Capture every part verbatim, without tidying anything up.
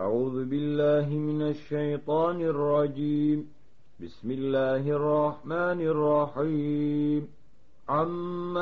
أعوذ بالله من الشيطان الرجيم. بسم الله الرحمن الرحيم. عم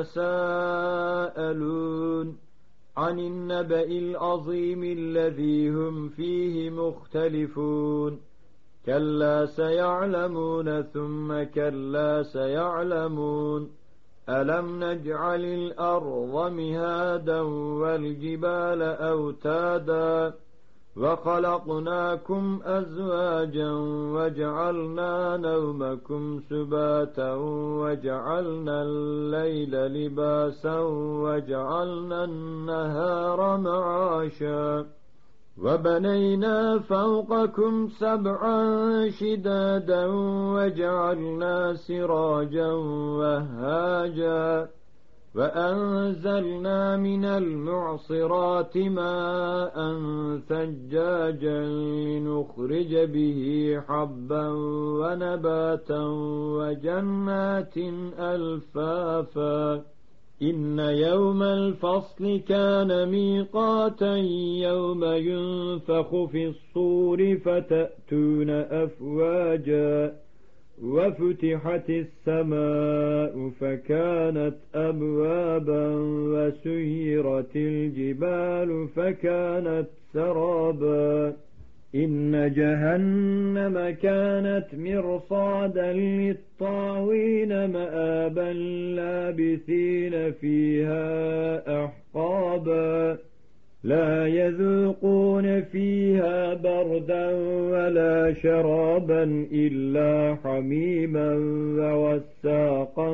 يتساءلون عن النبأ العظيم الذي هم فيه مختلفون كلا سيعلمون ثم كلا سيعلمون ألم نجعل الأرض مهادا والجبال أوتادا وخلقناكم أزواجا وجعلنا نومكم سباتا وجعلنا الليل لباسا وجعلنا النهار معاشا وبنينا فوقكم سبعا شدادا وجعلنا سراجا وهاجا وأنزلنا من المعصرات ماء ثجاجا لنخرج به حبا ونباتا وجنات ألفافا إن يوم الفصل كان ميقاتا يوم ينفخ في الصور فتأتون أفواجا وفتحت السماء فكانت أبوابا وسيرت الجبال فكانت سرابا إن جهنم كانت مرصادا للطاغين مآبا لابثين فيها أحقابا لا يذوقون فيها بردا ولا شرابا إلا حميما ووساقا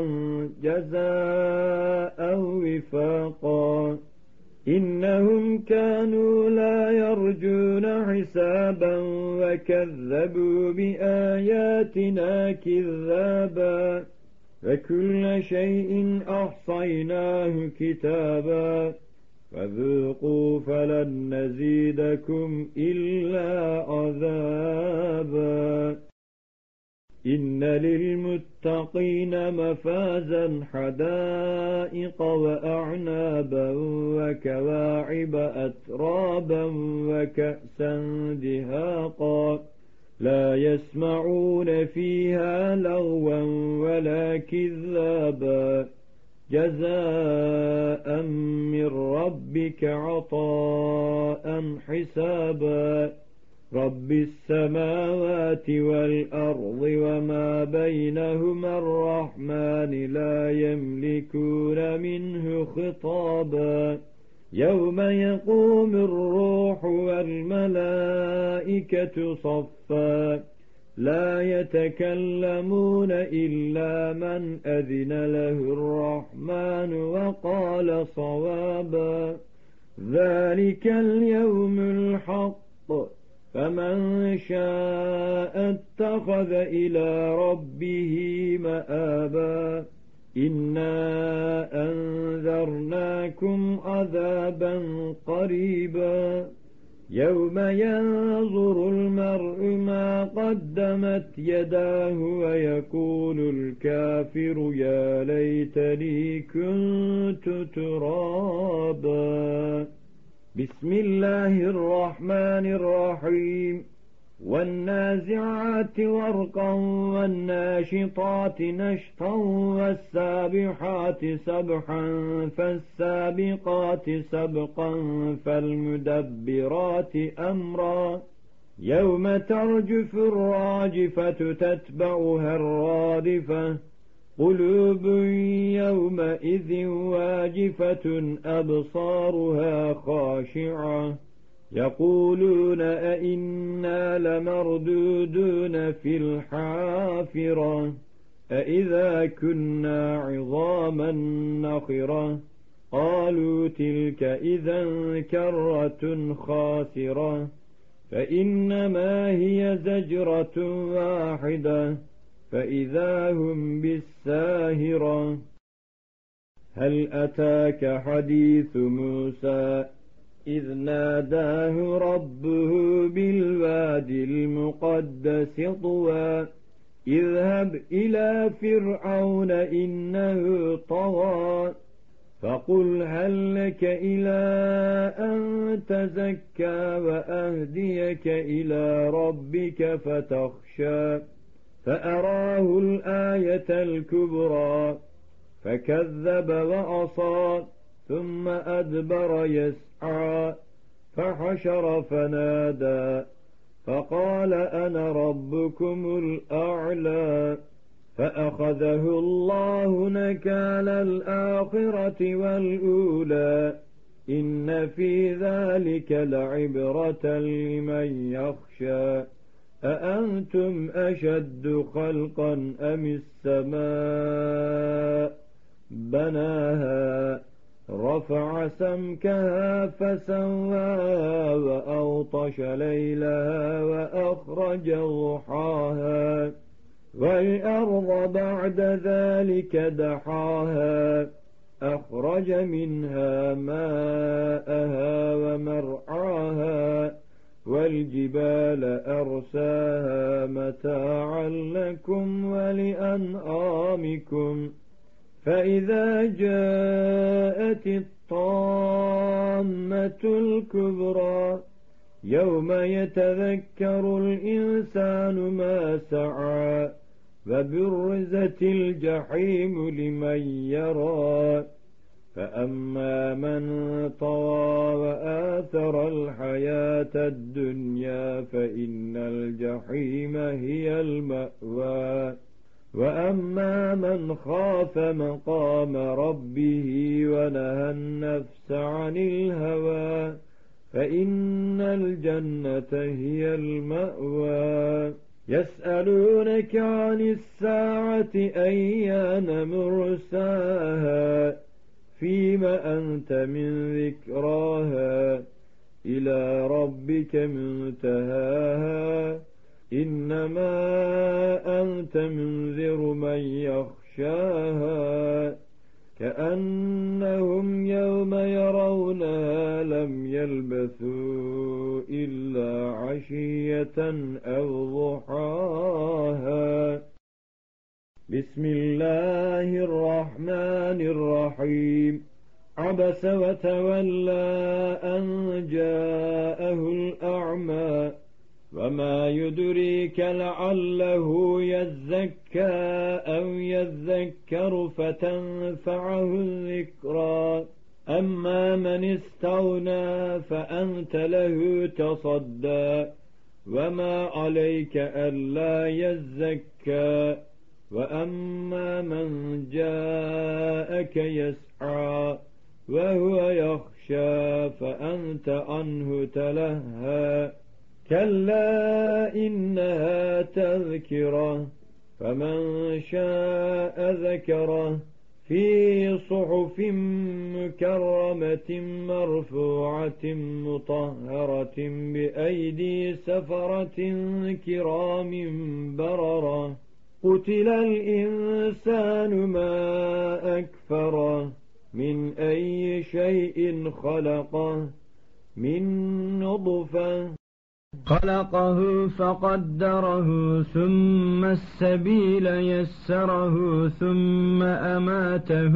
جزاء وفاقا إنهم كانوا لا يرجون حسابا وكذبوا بآياتنا كذابا وكل شيء أحصيناه كتابا فذوقوا فلن نزيدكم إلا عذابا إن للمتقين مفازا حدائق وأعنابا وكواعب أترابا وكأسا دهاقا لا يسمعون فيها لغوا ولا كذابا جزاء من ربك عطاء حسابا رب السماوات والأرض وما بينهما الرحمن لا يملكون منه خطابا يوم يقوم الروح والملائكة صفا لا يتكلمون إلا من أذن له الرحمن وقال صوابا ذلك اليوم الحق فمن شاء اتخذ إلى ربه مآبا إنا أنذرناكم عذابا قريبا يوم ينظر المرء ما قدمت يداه ويقول الكافر يا ليتني كنت ترابا بسم الله الرحمن الرحيم والنازعات غرقا والناشطات نشطا والسابحات سبحا فالسابقات سبقا فالمدبرات أمرا يوم ترجف الراجفة تتبعها الرادفة قلوب يومئذ واجفة أبصارها خاشعة يقولون أئنا لمردودون في الحافرة أئذا كنا عظاما نخرة قالوا تلك إذا كرة خاسرة فإنما هي زجرة واحدة فإذا هم بالساهرة هل أتاك حديث موسى إذ ناداه ربه بالوادي المقدس طوى اذهب إلى فرعون إنه طغى فقل هل لك إلى أن تزكى وأهديك إلى ربك فتخشى فأراه الآية الكبرى فكذب وعصى ثم أدبر يسعى فحشر فنادى فقال أنا ربكم الأعلى فأخذه الله نكال الآخرة والأولى إن في ذلك لعبرة لمن يخشى أأنتم أشد خلقا أم السماء بناها رفع سمكها فسواها وأغطش ليلها وأخرج ضحاها والأرض بعد ذلك دحاها أخرج منها ماءها ومرعاها والجبال أرساها متاعا لكم ولأنعامكم فإذا جاءت الطامة الكبرى يوم يتذكر الإنسان ما سعى وبرزت الجحيم لمن يرى فأما من طغى وآثر الحياة الدنيا فإن الجحيم هي المأوى وأما من خاف مقام ربه ونهى النفس عن الهوى فإن الجنة هي المأوى يسألونك عن الساعة أيان مرساها فيما أنت من ذكراها إلى ربك منتهاها إنما أنت منذر من يخشاها كأنهم يوم يرونها لم يلبثوا إلا عشية أو ضحاها بسم الله الرحمن الرحيم عبس وتولى أن جاءه الأعمى وما يدريك لعله يزكى أو يذكر فتنفعه الذكرى أما من استغنى فأنت له تصدى وما عليك ألا يزكى وأما من جاءك يسعى وهو يخشى فأنت عنه تلهى كلا إنها تذكرة فمن شاء ذكره في صحف مكرمة مرفوعة مطهرة بأيدي سفرة كرام بررة قتل الإنسان ما أكفره من أي شيء خلقه من نطفة خلقه فقدره ثم السبيل يسره ثم أماته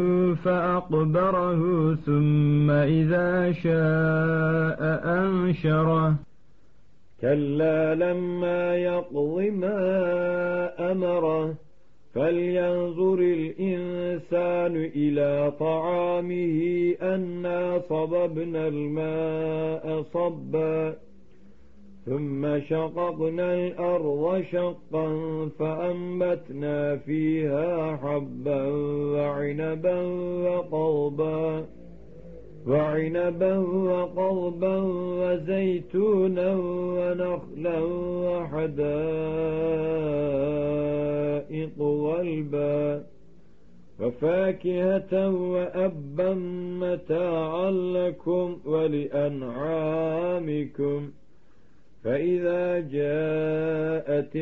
فأقبره ثم إذا شاء أنشره كلا لما يقض ما أمره فلينظر الإنسان إلى طعامه أنا صببنا الماء صبا ثم شققنا الأرض شقا فأنبتنا فيها حبا وعنبا وقضبا وعنبا وقضبا وزيتونا ونخلا وحدائق غلبا وفاكهة وأبا متاعا لكم ولأنعامكم فإذا جاءت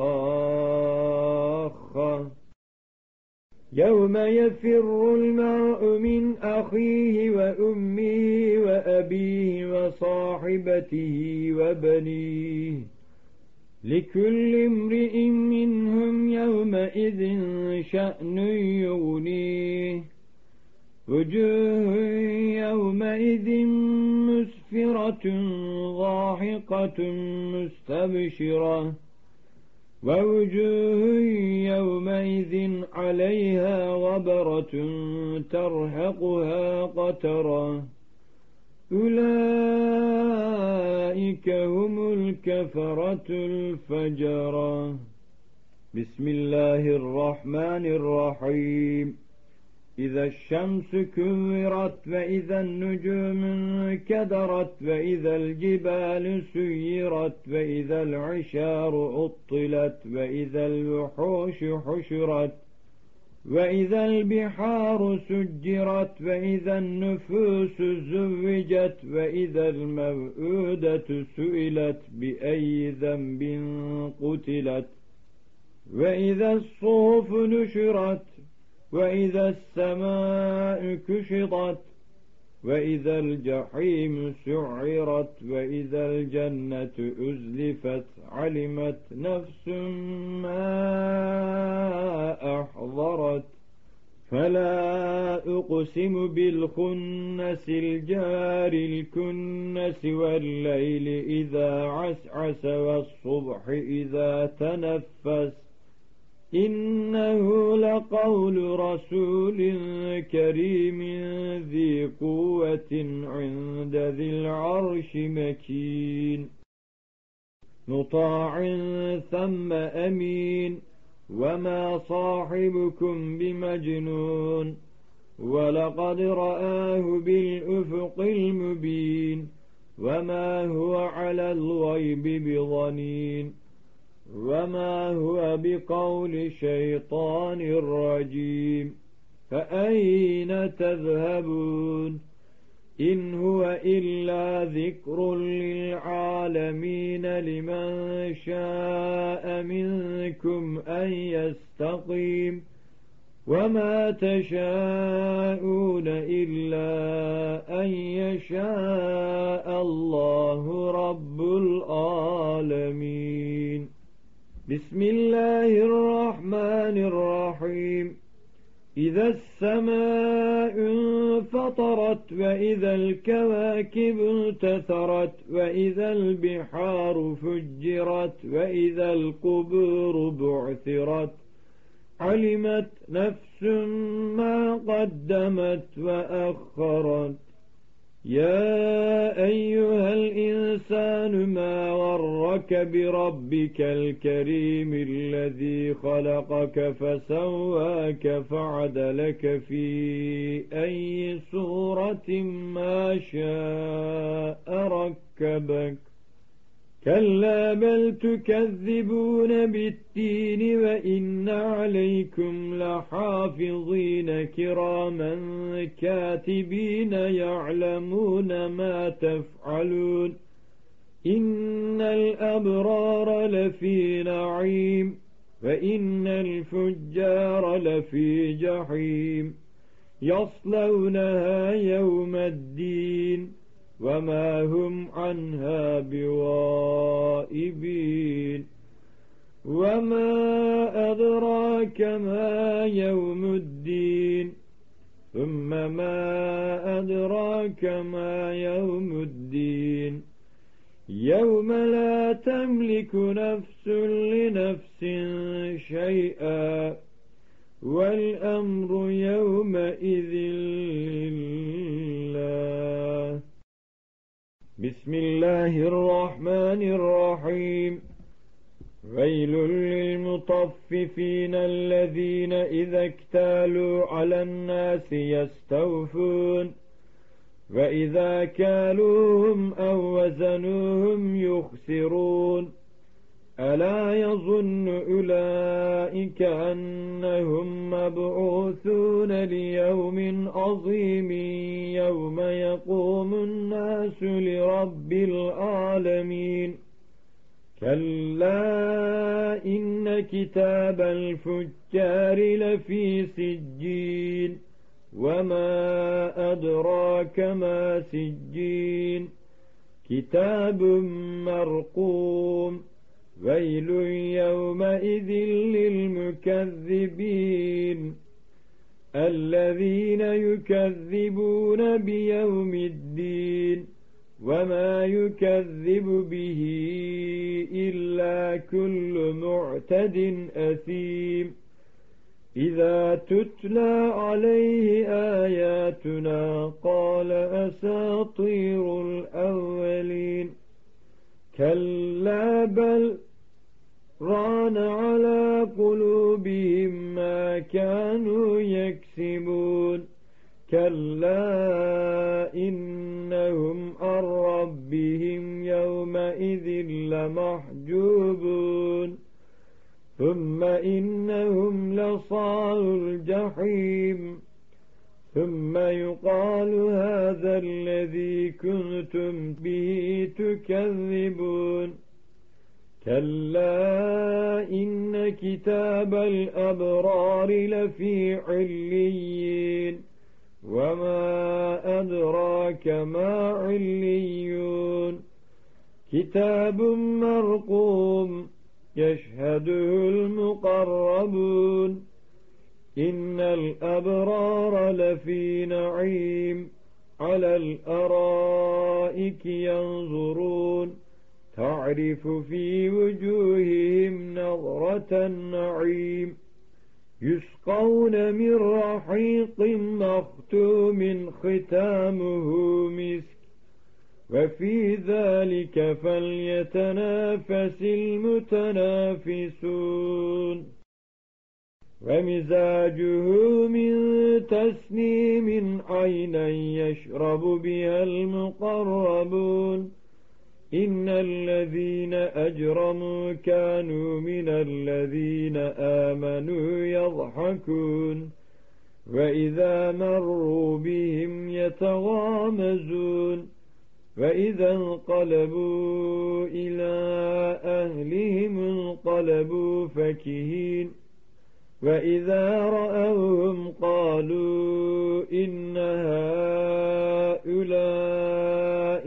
الصاخة يوم يفر المرء من أخيه وأمه وأبيه وصاحبته وبنيه لكل امرئ منهم يومئذ شأن يغنيه وجوه يومئذ مسفرة ضاحكة مستبشرة ووجوه يومئذ عليها غبرة ترهقها قترة أولئك هم الكفرة الفجرة. بسم الله الرحمن الرحيم. إذا الشمس كورت وإذا النجوم انكدرت وإذا الجبال سيرت وإذا العشار عطلت وإذا الوحوش حشرت وإذا البحار سجرت وإذا النفوس زوجت وإذا الموءودة سئلت بأي ذنب قتلت وإذا الصحف نشرت وإذا السماء كشطت وإذا الجحيم سعرت وإذا الجنة أزلفت علمت نفس ما أحضرت فلا أقسم بالخنس الجار الكنس والليل إذا عسعس والصبح إذا تنفس إنه لقول رسول كريم ذي قوة عند ذي العرش مكين مطاع ثم أمين وما صاحبكم بمجنون ولقد رآه بالأفق المبين وما هو على الغيب بضنين وما هو بقول شيطان رجيم فأين تذهبون إن هو إلا ذكر للعالمين لمن شاء منكم أن يستقيم وما تشاءون إلا أن يشاء الله رب العالمين. بسم الله الرحمن الرحيم. إذا السماء انفطرت وإذا الكواكب انتثرت وإذا البحار فجرت وإذا القبور بعثرت علمت نفس ما قدمت وأخرت يا أيها الإنسان ما غرك بربك الكريم الذي خلقك فسواك فعدلك في أي صورة ما شاء ركبك كلا بل تكذبون بالدين وإن عليكم لحافظين كراما كاتبين يعلمون ما تفعلون إن الأبرار لفي نعيم وإن الفجار لفي جحيم يصلونها يوم الدين وما هم عنها بغائبين وما أدراك ما يوم الدين ثم ما أدراك ما يوم الدين يوم لا تملك نفس لنفس شيئا والأمر يومئذ لله. بسم الله الرحمن الرحيم. ويل للمطففين الذين إذا اكتالوا على الناس يستوفون وإذا كالوهم أو وزنوهم يخسرون ألا يظن أولئك أنهم مبعوثون ليوم عظيم يوم يقوم الناس لرب العالمين كلا إن كتاب الفجار لفي سجين وما أدراك ما سجين كتاب مرقوم ويل يومئذ للمكذبين الذين يكذبون بيوم الدين وما يكذب به إلا كل معتد أثيم إذا تتلى عليه آياتنا قال أساطير الأولين كلا بل ران على قلوبهم ما كانوا يكسبون كلا إنهم عن ربهم يومئذ لمحجوبون ثم إنهم لصالوا الجحيم ثم يقال هذا الذي كنتم به تكذبون كلا إن كتاب الأبرار لفي عليين وما أدراك ما عليون كتاب مرقوم يشهده المقربون إن الأبرار لفي نعيم على الأرائك ينظرون تعرف في وجوههم نظرة النعيم يسقون من رحيق مختوم ختامه مسك وفي ذلك فليتنافس المتنافسون ومزاجه من تسنيم عينا يشرب بها المقربون إن الذين أجرموا كانوا من الذين آمنوا يضحكون وإذا مروا بهم يتغامزون وإذا انقلبوا إلى أهلهم انقلبوا فكهين وإذا رأوهم قالوا إن هؤلاء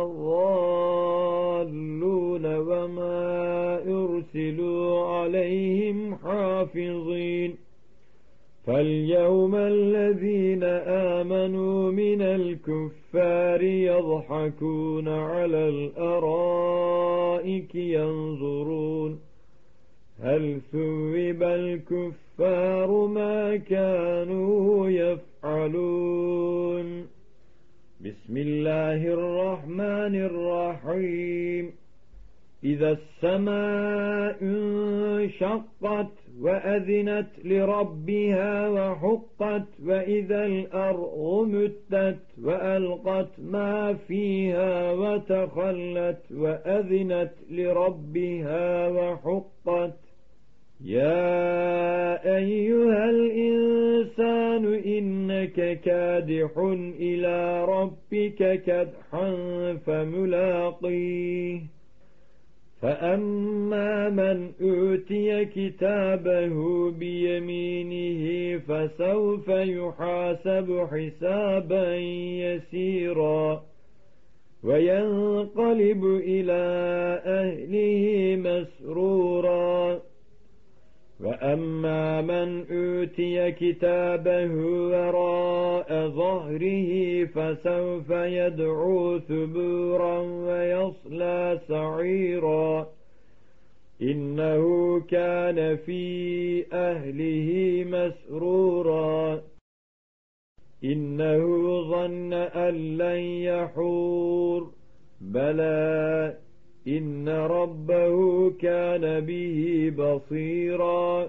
لضالون وما أرسلوا عليهم حافظين فاليوم الذين آمنوا من الكفار يضحكون على الأرائك ينظرون هل ثوب الكفار ما كانوا يفعلون بسم الله الرحمن الرحيم إذا السماء انشقت وأذنت لربها وحقت وإذا الأرض مدت وألقت ما فيها وتخلت وأذنت لربها وحقت يا أيها الإنسان إنك كادح إلى ربك كدحا فملاقيه فأما من أوتي كتابه بيمينه فسوف يحاسب حسابا يسيرا وينقلب إلى أهله مسرورا وأما من أوتي كتابه وراء ظهره فسوف يدعو ثبورا ويصلى سعيرا إنه كان في أهله مسرورا إنه ظن أن لن يحور بلى إن ربه كان به بصيرا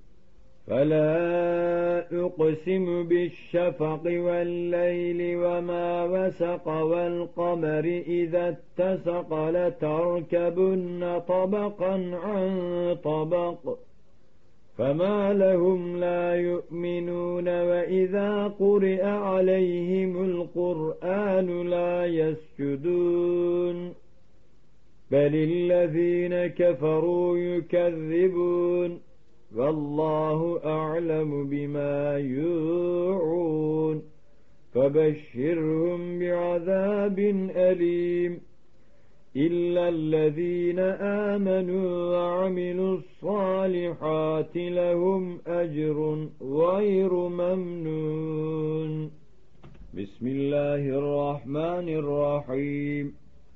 فلا أقسم بالشفق والليل وما وسق والقمر إذا اتسق لتركبن طبقا عن طبق فما لهم لا يؤمنون وإذا قرئ عليهم القرآن لا يسجدون بل الذين كفروا يكذبون والله أعلم بما يوعون فبشرهم بعذاب أليم إلا الذين آمنوا وعملوا الصالحات لهم أجر غير ممنون. بسم الله الرحمن الرحيم.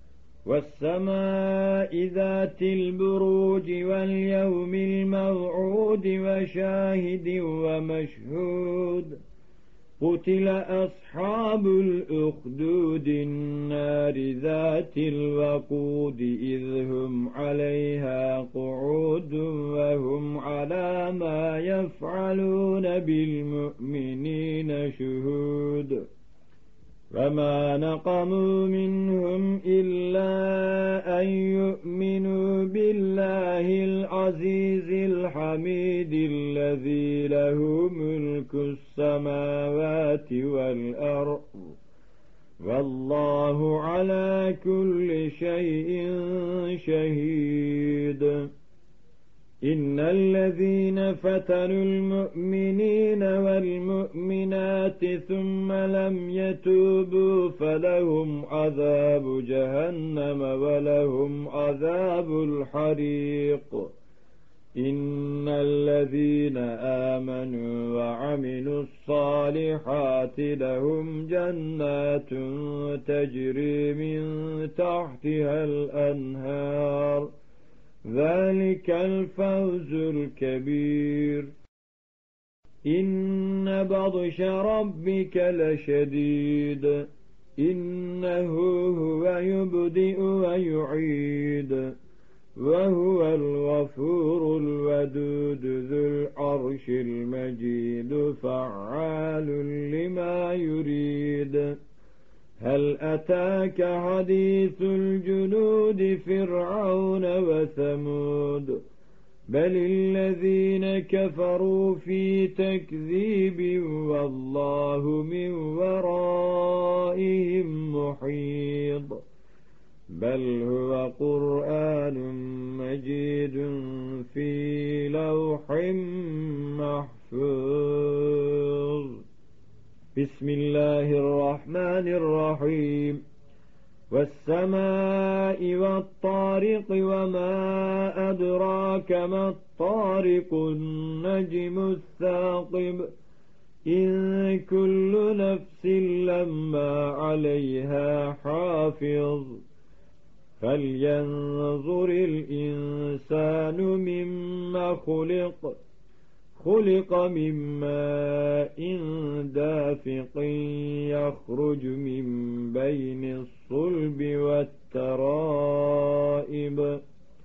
والسماء ذات البروج واليوم الموعود وشاهد ومشهود. قتل أصحاب الأخدود النار ذات الوقود إذ هم عليها قعود وهم على ما يفعلون بالمؤمنين شهود. وما نقموا منهم إلا أن يؤمنوا بالله العزيز الحميد الذي له ملك السماوات والأرض والله على كل شيء شهيد. إن الذين فتنوا المؤمنين والمؤمنات ثم لم يتوبوا فلهم عذاب جهنم ولهم عذاب الحريق. إن الذين آمنوا وعملوا الصالحات لهم جنات تجري من تحتها الأنهار ذلك الفوز الكبير. إن بطش ربك لشديد إنه هو يبدئ ويعيد وهو الغفور الودود ذو العرش المجيد فعال لما يريد. هل أتاك حديث الجنود فرعون وثمود بل الذين كفروا في تكذيب والله من ورائهم محيط. بل هو قرآن مجيد في لوح محفوظ. بسم الله الرحمن الرحيم. والسماء والطارق وما أدراك ما الطارق النجم الثاقب. إن كل نفس لما عليها حافظ. فلينظر الإنسان مما خلق. خلق من ماء دافق يخرج من بين الصلب والترائب.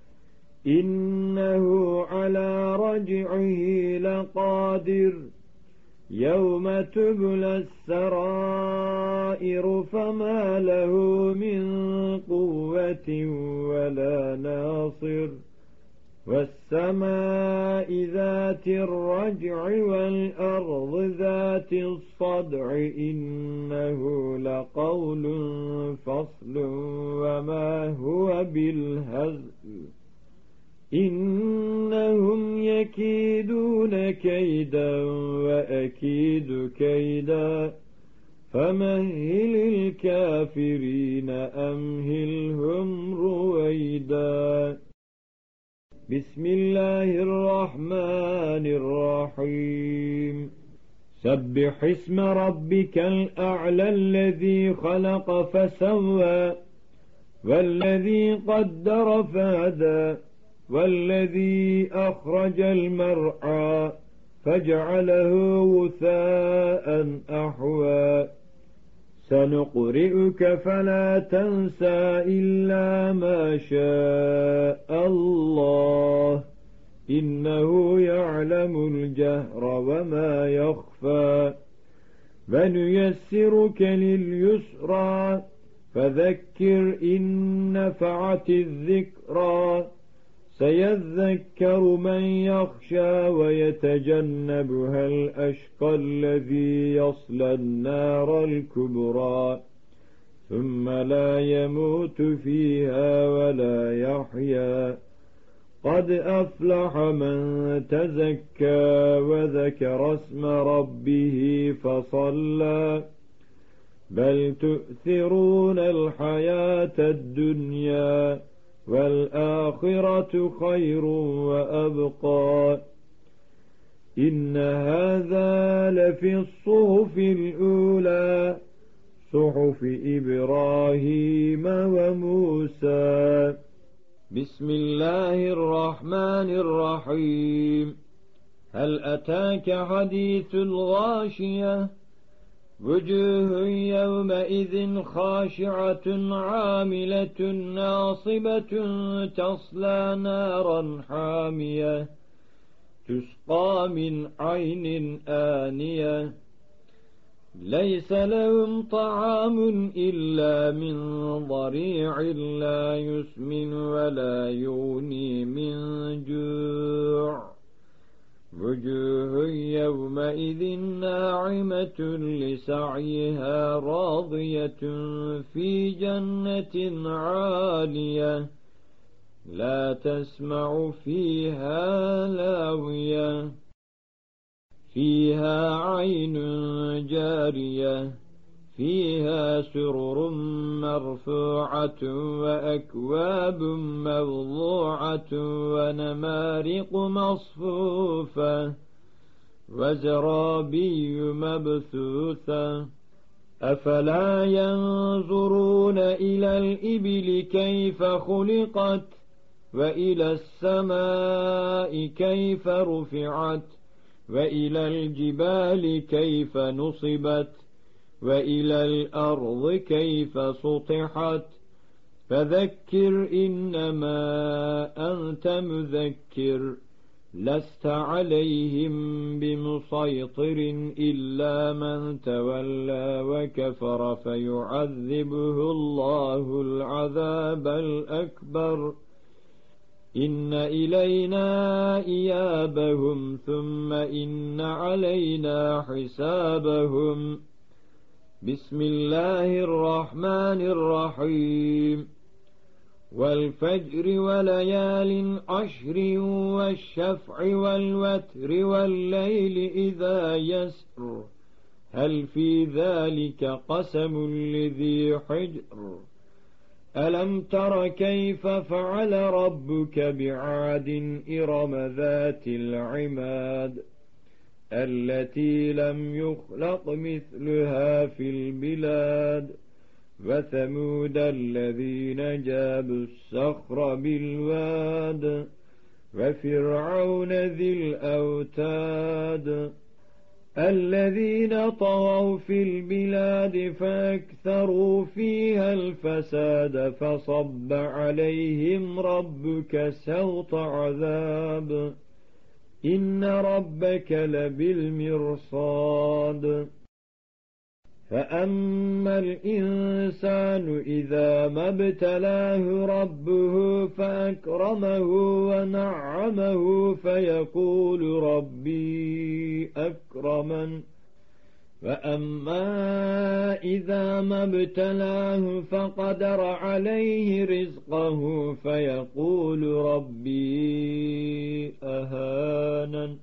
إنه على رجعه لقادر. يوم تبلى السرائر فما له من قوة ولا ناصر. والسماء ذات الرجع والأرض ذات الصدع إنه لقول فصل وما هو بالهزل. إنهم يكيدون كيدا وأكيد كيدا فمهل الكافرين أمهلهم رويدا. بسم الله الرحمن الرحيم. سبح اسم ربك الأعلى الذي خلق فسوى والذي قدر فهدى والذي أخرج المرعى فجعله غثاء أحوى. سنقرئك فلا تنسى إلا ما شاء الله إنه يعلم الجهر وما يخفى. ونيسرك لليسرى فذكر إن نفعت الذكرى. سيذكر من يخشى ويتجنبها الأشقى الذي يصلى النار الكبرى ثم لا يموت فيها ولا يحيا. قد أفلح من تزكى وذكر اسم ربه فصلى. بل تؤثرون الحياة الدنيا والآخرة خير وأبقى إن هذا لفي الصحف الأولى صحف إبراهيم وموسى. بسم الله الرحمن الرحيم. هل أتاك حديث الغاشية وجوه يومئذ خاشعة عاملة ناصبة تصلى نارا حامية تسقى من عين آنية ليس لهم طعام إلا من ضريع لا يسمن ولا يغني من جوع وجوه يومئذ ناعمة لسعيها راضية في جنة عالية لا تسمع فيها لاغية فيها عين جارية فيها سرر مرفوعة وأكواب موضوعة ونمارق مصفوفة وزرابي مبثوثة أفلا ينظرون إلى الإبل كيف خلقت وإلى السماء كيف رفعت وإلى الجبال كيف نصبت وإلى الأرض كيف سطحت فذكر إنما أنت مذكر لست عليهم بمسيطر إلا من تولى وكفر فيعذبه الله العذاب الأكبر إن إلينا إيابهم ثم إن علينا حسابهم. بسم الله الرحمن الرحيم. والفجر وليال عشر والشفع والوتر والليل إذا يسر هل في ذلك قسم لذي حجر ألم تر كيف فعل ربك بعاد إرم ذات العماد التي لم يخلق مثلها في البلاد وثمود الذين جابوا الصخر بالواد وفرعون ذي الأوتاد الذين طغوا في البلاد فأكثروا فيها الفساد فصب عليهم ربك سوط عذاب إن ربك لبالمرصاد. فأما الإنسان إذا ما ابتلاه ربه فأكرمه ونعمه فيقول ربي أكرمن وأما إذا ما ابتلاه فقدر عليه رزقه فيقول ربي أهانن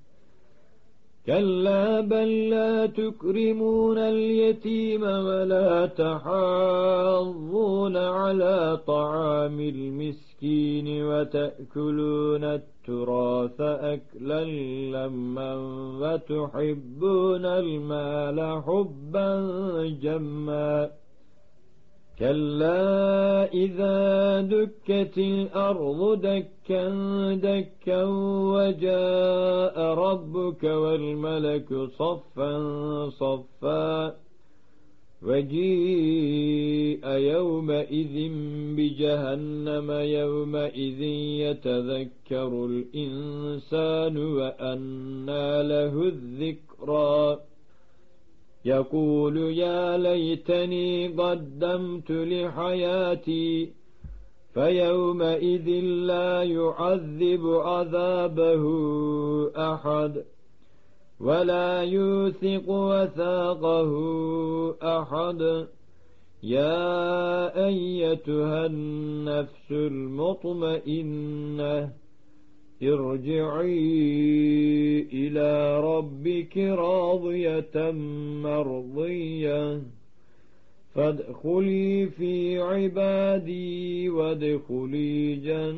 كلا بل لا تكرمون اليتيم ولا تحاضون على طعام المسكين وتأكلون التراث أكلا لما وتحبون المال حبا جما كلا إذا دكت الأرض دكا دكا وجاء ربك والملك صفا صفا وجيء يومئذ بجهنم يومئذ يتذكر الإنسان وأنى له الذكرى يقول يا ليتني قدمت لحياتي فيومئذ لا يعذب عذابه أحد ولا يوثق وثاقه أحد يا أيتها النفس المطمئنة ارجعي إلى ربك راضية مرضية فادخلي في عبادي وادخلي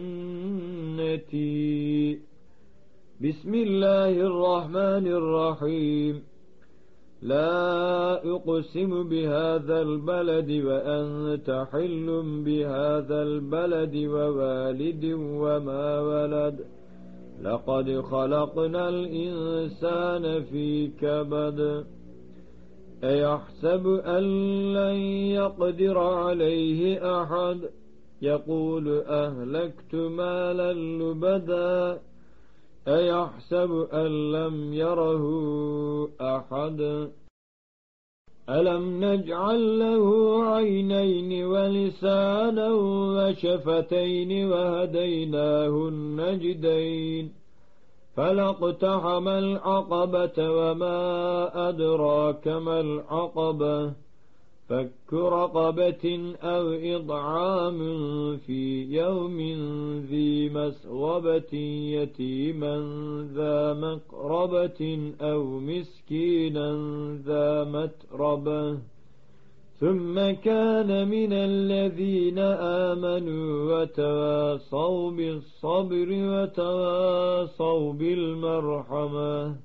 جنتي. بسم الله الرحمن الرحيم. لا أقسم بهذا البلد وأنت حل بهذا البلد ووالد وما ولد لقد خلقنا الإنسان في كبد أيحسب أن لن يقدر عليه أحد يقول أهلكت مالا لبدا أيحسب أن لم يره أحد ألم نجعل له عينين ولسانا وشفتين وهديناه النجدين فلاقتحم العقبة وما أدراك ما العقبة فك رقبة أو إطعام في يوم ذي مسغبة يتيما ذا مقربة أو مسكينا ذا متربة ثم كان من الذين آمنوا وتواصوا بالصبر وتواصوا بالمرحمة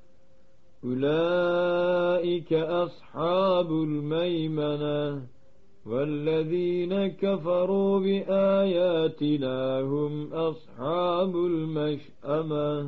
أولئك أصحاب الميمنة والذين كفروا بآياتنا هم أصحاب المشأمة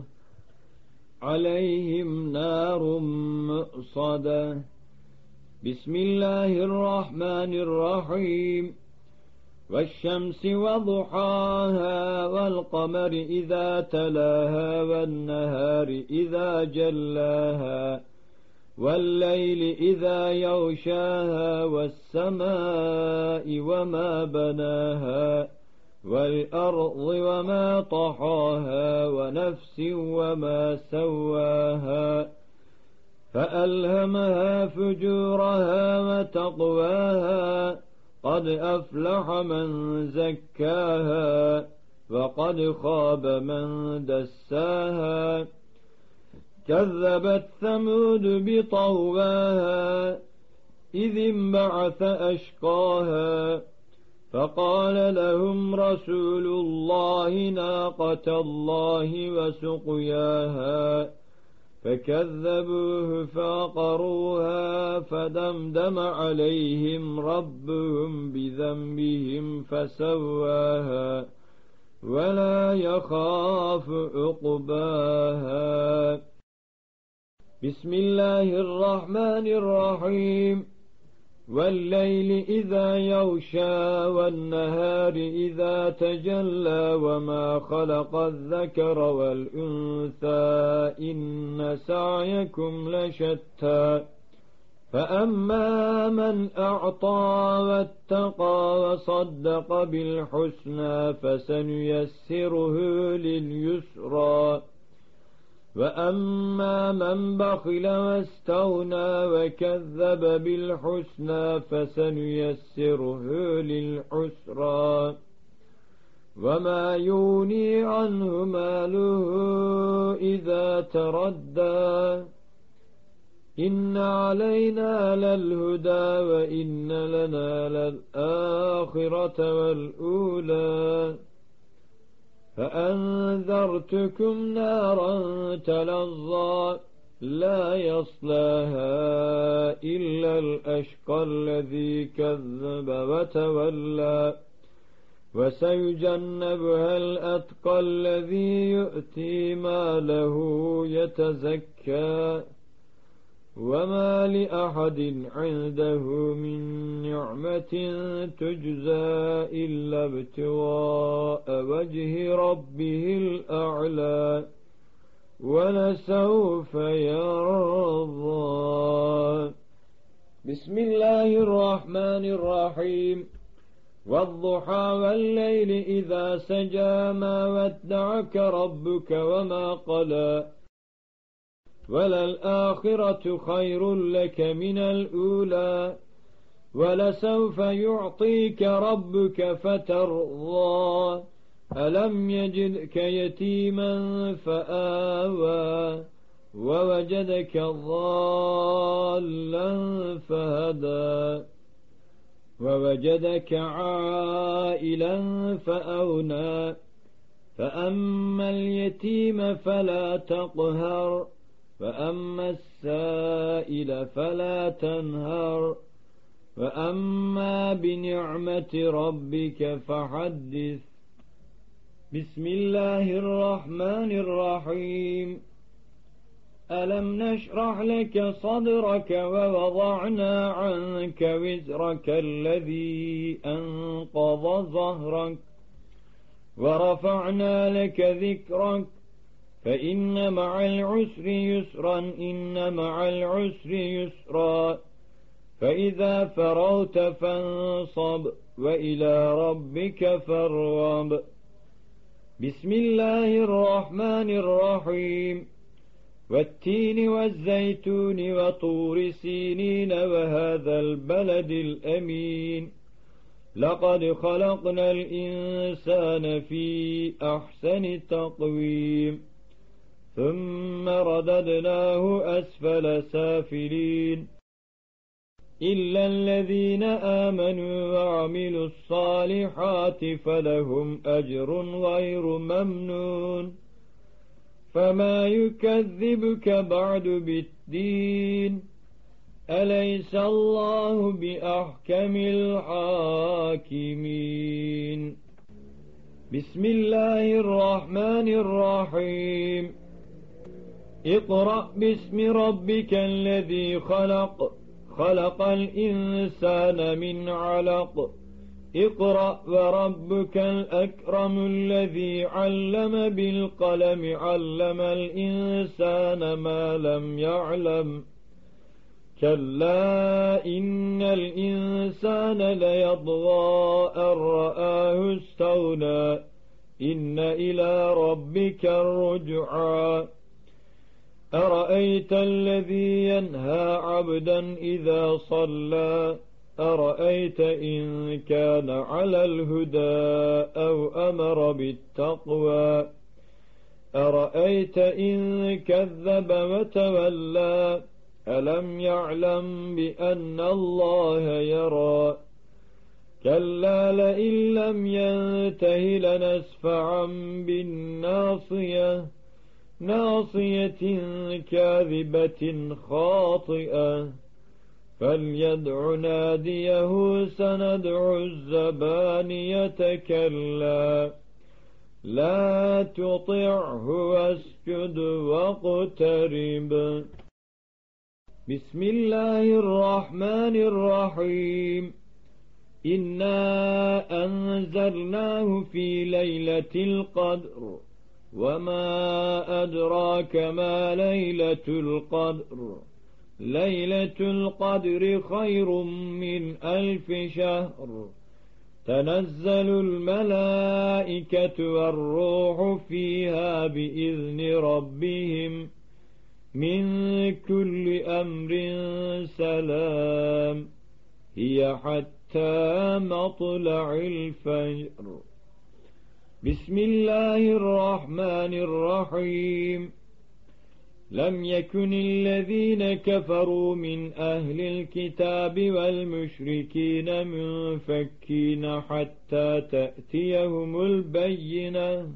عليهم نار مؤصدة. بسم الله الرحمن الرحيم. والشمس وضحاها والقمر إذا تلاها والنهار إذا جلاها والليل إذا يغشاها والسماء وما بناها والأرض وما طحاها ونفس وما سواها فألهمها فجورها وتقواها قد أفلح من زكاها وقد خاب من دساها كذبت ثمود بطغواها إذ انبعث أشقاها فقال لهم رسول الله ناقة الله وسقياها فكذبوه فعقروها فدمدم عليهم ربهم بذنبهم فسواها ولا يخاف عقباها. بسم الله الرحمن الرحيم. والليل إذا يغشى والنهار إذا تجلى وما خلق الذكر والأنثى إن سعيكم لشتى فأما من أعطى واتقى وصدق بالحسنى فسنيسره لليسرى وأما من بخل واستغنى وكذب بالحسنى فسنيسره للعسرى وما يغني عنه ماله إذا تردى إن علينا للهدى وإن لنا للآخرة والأولى فأنذرتكم نارا تلظى لا يصلاها إلا الأشقى الذي كذب وتولى وسيجنبها الأتقى الذي يؤتي ماله يتزكى وما لأحد عنده من نعمة تجزى إلا ابتغاء وجه ربه الأعلى ولسوف يرضى. بسم الله الرحمن الرحيم. والضحى والليل إذا سجى ما ودعك ربك وما قلى وللآخرة خير لك من الأولى ولسوف يعطيك ربك فترضى ألم يجدك يتيما فآوى ووجدك ضالا فهدى ووجدك عائلا فأغنى فأما اليتيم فلا تقهر وأما السائل فلا تنهر وأما بنعمة ربك فحدث. بسم الله الرحمن الرحيم. ألم نشرح لك صدرك ووضعنا عنك وزرك الذي أنقض ظهرك ورفعنا لك ذكرك فإن مع العسر يسرا إن مع العسر يسرا فإذا فرغت فانصب وإلى ربك فارغب. بسم الله الرحمن الرحيم. والتين والزيتون وطور سينين وهذا البلد الأمين لقد خلقنا الإنسان في أحسن تقويم ثم رددناه أسفل سافلين إلا الذين آمنوا وعملوا الصالحات فلهم أجر غير ممنون فما يكذبك بعد بالدين أليس الله بأحكم الحاكمين. بسم الله الرحمن الرحيم. اقرأ باسم ربك الذي خلق خلق الإنسان من علق اقرأ وربك الأكرم الذي علم بالقلم علم الإنسان ما لم يعلم كلا إن الإنسان ليطغى أن رآه استغنى إن إلى ربك الرجعى أرأيت الذي ينهى عبدا إذا صلى أرأيت إن كان على الهدى أو أمر بالتقوى أرأيت إن كذب وتولى ألم يعلم بأن الله يرى كلا لئن لم ينته لنسفعا بالناصية ناصية كاذبة خاطئة فليدع ناديه سندع الزبانية كلا لا تطعه واسجد واقترب. بسم الله الرحمن الرحيم. إنا أنزلناه في ليلة القدر وما أدراك ما ليلة القدر ليلة القدر خير من ألف شهر تنزل الملائكة والروح فيها بإذن ربهم من كل أمر سلام هي حتى مطلع الفجر. بسم الله الرحمن الرحيم. لم يكن الذين كفروا من أهل الكتاب والمشركين منفكين حتى تأتيهم البينة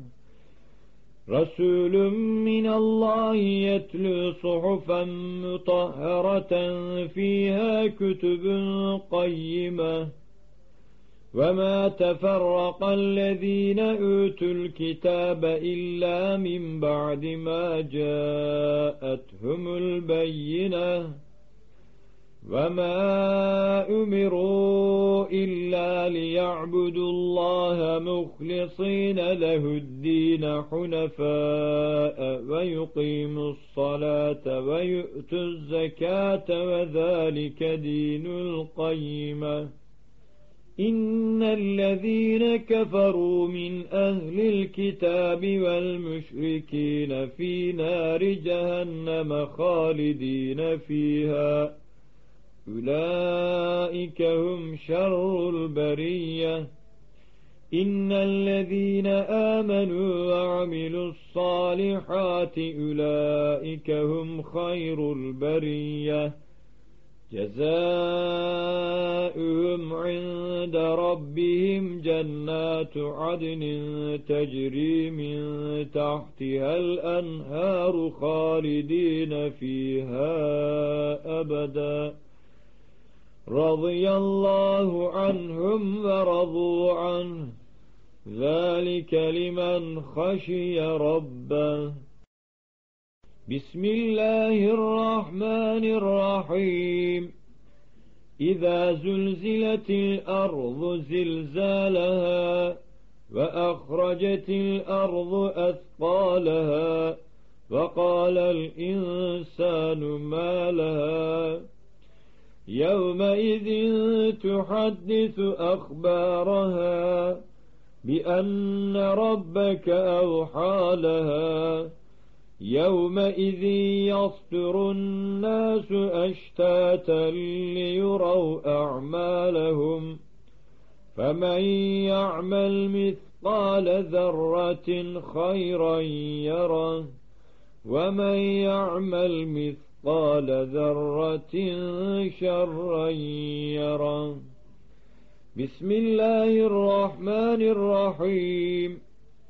رسول من الله يتلو صحفا مطهرة فيها كتب قيمة وما تفرق الذين أوتوا الكتاب إلا من بعد ما جاءتهم البينة وما أمروا إلا ليعبدوا الله مخلصين له الدين حنفاء ويقيموا الصلاة ويؤتوا الزكاة وذلك دين القيمة إن الذين كفروا من أهل الكتاب والمشركين في نار جهنم خالدين فيها أولئك هم شر البرية إن الذين آمنوا وعملوا الصالحات أولئك هم خير البرية جزاؤهم عند ربهم جنات عدن تجري من تحتها الأنهار خالدين فيها أبدا رضي الله عنهم ورضوا عنه ذلك لمن خشي ربه. بسم الله الرحمن الرحيم. إذا زلزلت الأرض زلزالها وأخرجت الأرض أثقالها وقال الإنسان ما لها يومئذ تحدث أخبارها بأن ربك أوحى لها يومئذ يصدر الناس أشتاتا ليروا أعمالهم فمن يعمل مثقال ذرة خيرا يره ومن يعمل مثقال ذرة شرا يره. بسم الله الرحمن الرحيم.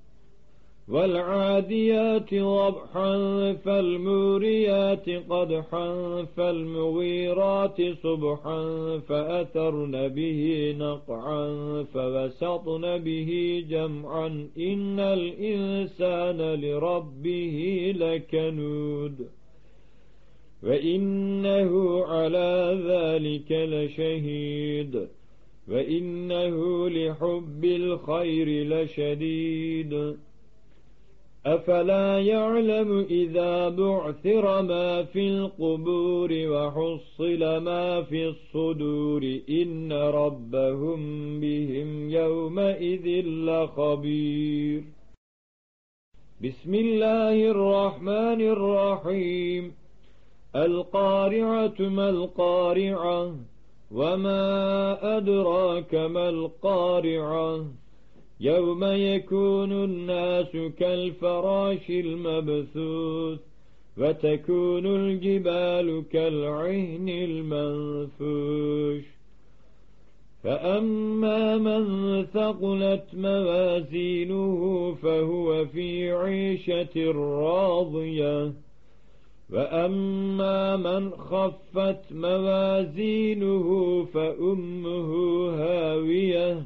والعاديات ضبحا فالموريات قدحا فالمغيرات صبحا فأثرن به نقعا فوسطن به جمعا إن الإنسان لربه لكنود وإنه على ذلك لشهيد وإنه لحب الخير لشديد. أفلا يعلم إذا بعثر ما في القبور وحصل ما في الصدور إن ربهم بهم يومئذ لخبير. بسم الله الرحمن الرحيم. القارعة ما القارعة وما أدراك ما القارعة يوم يكون الناس كالفراش المبثوث وتكون الجبال كالعهن المنفوش فأما من ثقلت موازينه فهو في عيشة راضية وأما من خفت موازينه فأمه هاوية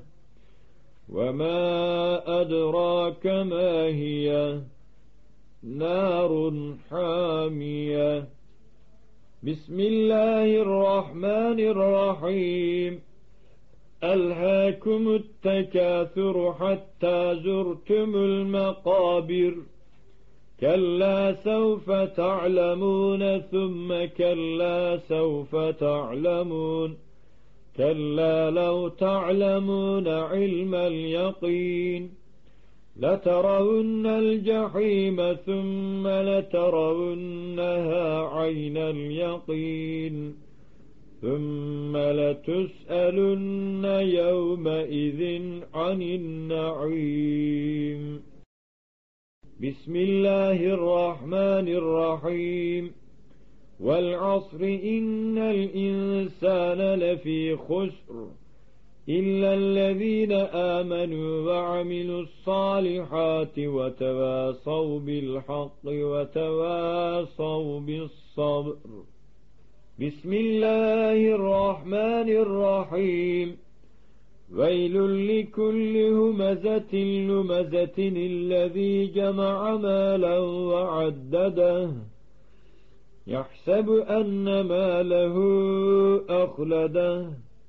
وما أدراك ما هي نار حامية. بسم الله الرحمن الرحيم. ألهاكم التكاثر حتى زرتم المقابر كلا سوف تعلمون ثم كلا سوف تعلمون كلا لو تعلمون علم اليقين لترون الجحيم ثم لترونها عين اليقين ثم لتسألن يومئذ عن النعيم. بسم الله الرحمن الرحيم. والعصر إن الإنسان لفي خسر إلا الذين آمنوا وعملوا الصالحات وتواصوا بالحق وتواصوا بالصبر. بسم الله الرحمن الرحيم. ويل لكل همزة لمزة الذي جمع مالا وعدده يحسب أن ماله أخلده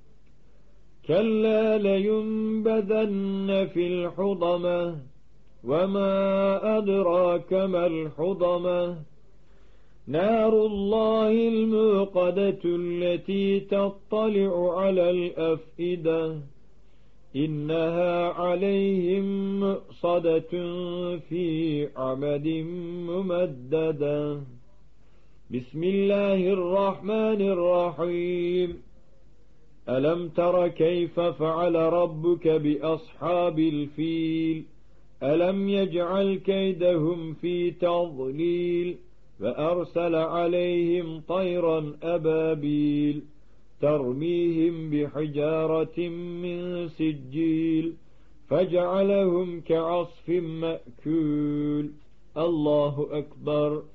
كلا لينبذن في الحطمة وما أدراك ما الحطمة نار الله الموقدة التي تطلع على الأفئدة إنها عليهم مؤصدة في عمد ممددة. بسم الله الرحمن الرحيم. ألم تر كيف فعل ربك بأصحاب الفيل ألم يجعل كيدهم في تضليل وأرسل عليهم طيرا أبابيل ترميهم بحجارة من سجيل فجعلهم كعصف مأكول. الله أكبر.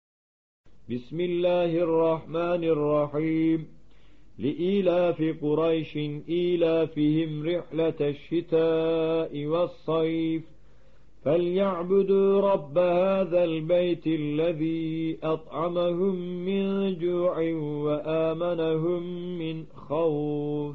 بسم الله الرحمن الرحيم. لإيلاف قريش إيلافهم رحلة الشتاء والصيف فليعبدوا رب هذا البيت الذي أطعمهم من جوع وآمنهم من خوف.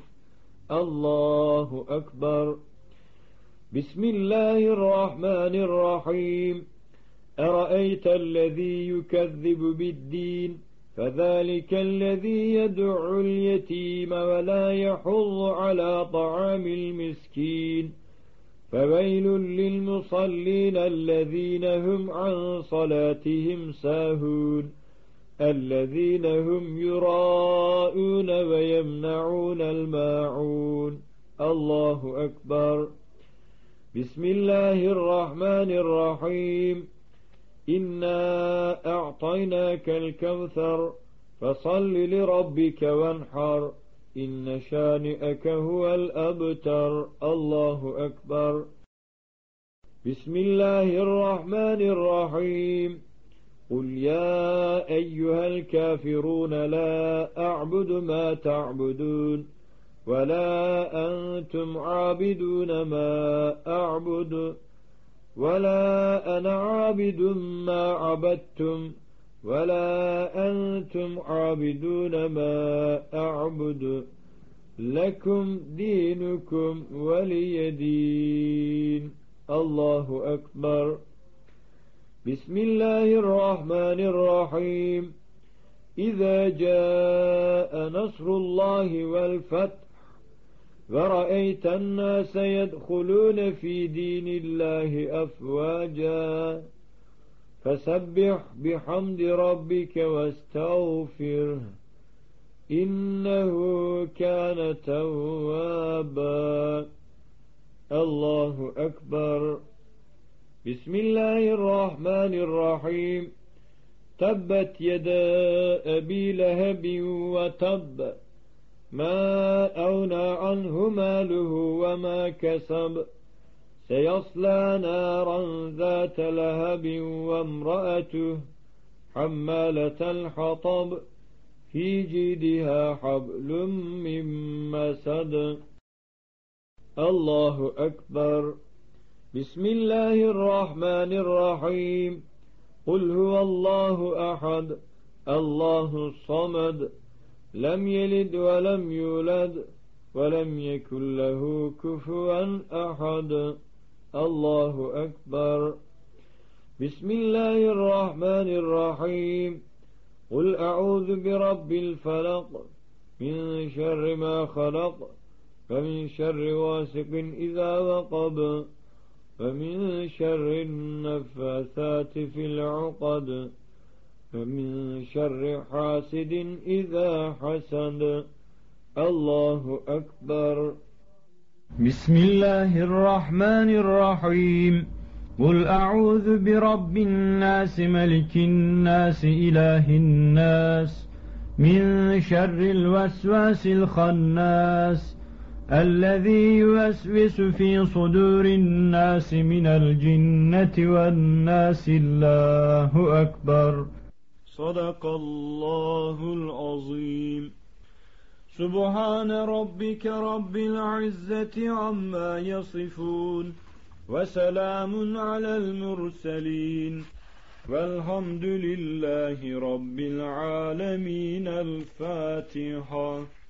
الله أكبر. بسم الله الرحمن الرحيم. أرأيت الذي يكذب بالدين فذلك الذي يدع اليتيم ولا يحض على طعام المسكين فويل للمصلين الذين هم عن صلاتهم ساهون الذين هم يراءون ويمنعون الماعون. الله أكبر. بسم الله الرحمن الرحيم. إنا أعطيناك الكوثر فصل لربك وانحر إن شانئك هو الأبتر. الله أكبر. بسم الله الرحمن الرحيم. قل يا أيها الكافرون لا أعبد ما تعبدون ولا أنتم عابدون ما أعبد ولا أنا عابد ما عبدتم ولا أنتم عابدون ما أعبد لكم دينكم ولي دين. الله أكبر. بسم الله الرحمن الرحيم. إذا جاء نصر الله والفتح ورأيت الناس يدخلون في دين الله أفواجا فسبح بحمد ربك واستغفره إنه كان توابا. الله أكبر. بسم الله الرحمن الرحيم. تبت يدا أبي لهب وتب ما أغنى عنه ماله وما كسب سيصلى نارا ذات لهب وامرأته حمالة الحطب في جيدها حبل من مسد. الله أكبر. بسم الله الرحمن الرحيم. قل هو الله أحد الله الصمد لم يلد ولم يولد ولم يكن له كفوا أحد. الله أكبر. بسم الله الرحمن الرحيم. قل أعوذ برب الفلق من شر ما خلق ومن شر واسق إذا وقب ومن شر النفاثات في العقد ومن شر حاسد إذا حسد. الله أكبر. بسم الله الرحمن الرحيم. قل أعوذ برب الناس ملك الناس إله الناس من شر الوسواس الخناس الذي يوسوس في صدور الناس من الجنة والناس. الله أكبر. صدق الله العظيم. سبحان ربك رب العزة عما يصفون وسلام على المرسلين والحمد لله رب العالمين. الفاتحة.